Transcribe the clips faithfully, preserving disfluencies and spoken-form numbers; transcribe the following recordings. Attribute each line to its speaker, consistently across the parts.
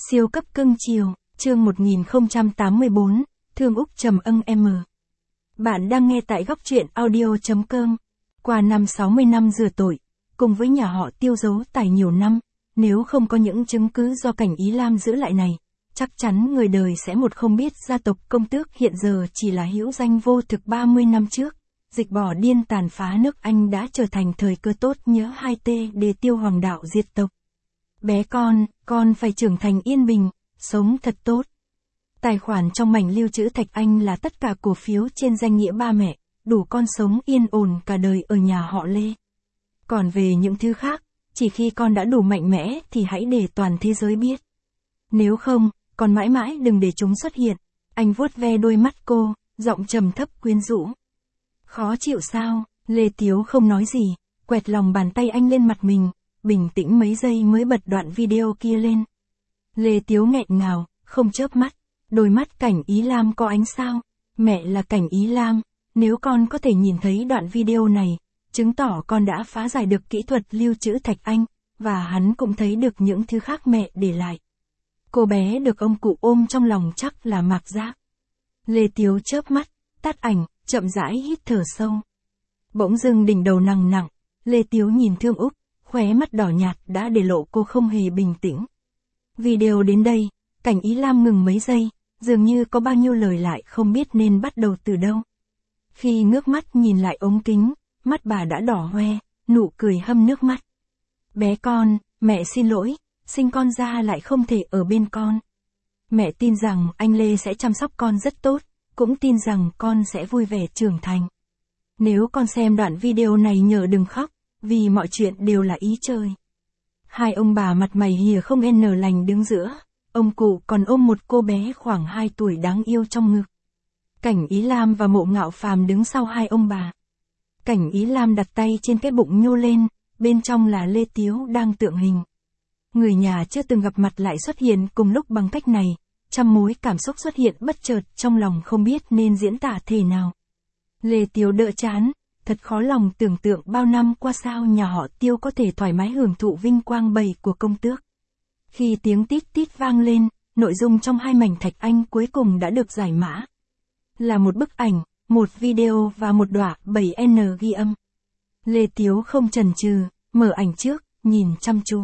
Speaker 1: Siêu cấp cưng chiều, chương một nghìn không trăm tám mươi tư, Thương Úc Trầm Ân M. Bạn đang nghe tại góc truyện audio.com. Qua năm sáu mươi năm rửa tội, cùng với nhà họ Tiêu giấu tài nhiều năm, nếu không có những chứng cứ do cảnh Ý Lam giữ lại này, chắc chắn người đời sẽ một không biết gia tộc Công Tước hiện giờ chỉ là hữu danh vô thực ba mươi năm trước. Dịch bỏ điên tàn phá nước Anh đã trở thành thời cơ tốt nhớ hai t để Tiêu Hoàng đạo diệt tộc. Bé con, con phải trưởng thành yên bình, sống thật tốt. Tài khoản trong mảnh lưu trữ Thạch Anh là tất cả cổ phiếu trên danh nghĩa ba mẹ, đủ con sống yên ổn cả đời ở nhà họ Lê. Còn về những thứ khác, chỉ khi con đã đủ mạnh mẽ thì hãy để toàn thế giới biết. Nếu không, con mãi mãi đừng để chúng xuất hiện. Anh vuốt ve đôi mắt cô, giọng trầm thấp quyến rũ. Khó chịu sao? Lê Tiếu không nói gì, quẹt lòng bàn tay anh lên mặt mình, bình tĩnh mấy giây mới bật đoạn video kia lên. Lê Tiếu nghẹn ngào, không chớp mắt, đôi mắt Cảnh Ý Lam có ánh sao. Mẹ là Cảnh Ý Lam, nếu con có thể nhìn thấy đoạn video này, chứng tỏ con đã phá giải được kỹ thuật lưu trữ Thạch Anh, và hắn cũng thấy được những thứ khác mẹ để lại. Cô bé được ông cụ ôm trong lòng chắc là Mạc Giác. Lê Tiếu chớp mắt, tắt ảnh, chậm rãi hít thở sâu. Bỗng dưng đỉnh đầu nặng nặng, Lê Tiếu nhìn Thương Úc, khóe mắt đỏ nhạt đã để lộ cô không hề bình tĩnh. Video đến đây, Cảnh Ý Lam ngừng mấy giây, dường như có bao nhiêu lời lại không biết nên bắt đầu từ đâu. Khi ngước mắt nhìn lại ống kính, mắt bà đã đỏ hoe, nụ cười hâm nước mắt. Bé con, mẹ xin lỗi, sinh con ra lại không thể ở bên con. Mẹ tin rằng anh Lê sẽ chăm sóc con rất tốt, cũng tin rằng con sẽ vui vẻ trưởng thành. Nếu con xem đoạn video này nhớ đừng khóc, vì mọi chuyện đều là ý trời. Hai ông bà mặt mày hìa không en lành đứng giữa, ông cụ còn ôm một cô bé khoảng hai tuổi đáng yêu trong ngực. Cảnh Ý Lam và Mộ Ngạo Phàm đứng sau hai ông bà. Cảnh Ý Lam đặt tay trên cái bụng nhô lên, bên trong là Lê Tiếu đang tượng hình. Người nhà chưa từng gặp mặt lại xuất hiện cùng lúc bằng cách này, trăm mối cảm xúc xuất hiện bất chợt trong lòng không biết nên diễn tả thế nào. Lê Tiếu đỡ chán, thật khó lòng tưởng tượng bao năm qua sao nhà họ Tiêu có thể thoải mái hưởng thụ vinh quang bầy của Công Tước. Khi tiếng tít tít vang lên, nội dung trong hai mảnh Thạch Anh cuối cùng đã được giải mã. Là một bức ảnh, một video và một đoạn bảy N ghi âm. Lê Tiếu không chần chừ, mở ảnh trước, nhìn chăm chú.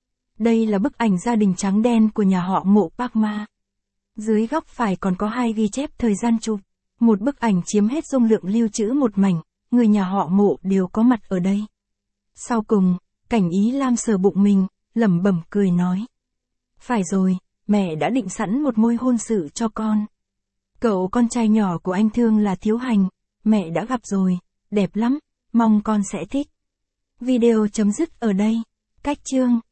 Speaker 1: Đây là bức ảnh gia đình trắng đen của nhà họ Mộ Park Ma. Dưới góc phải còn có hai ghi chép thời gian chụp. Một bức ảnh chiếm hết dung lượng lưu trữ một mảnh, người nhà họ Mộ đều có mặt ở đây. Sau cùng, Cảnh Ý Lam sờ bụng mình, lẩm bẩm cười nói. Phải rồi, mẹ đã định sẵn một môi hôn sự cho con. Cậu con trai nhỏ của anh Thương là Thiếu Hành, mẹ đã gặp rồi, đẹp lắm, mong con sẽ thích. Video chấm dứt ở đây. Cách chương.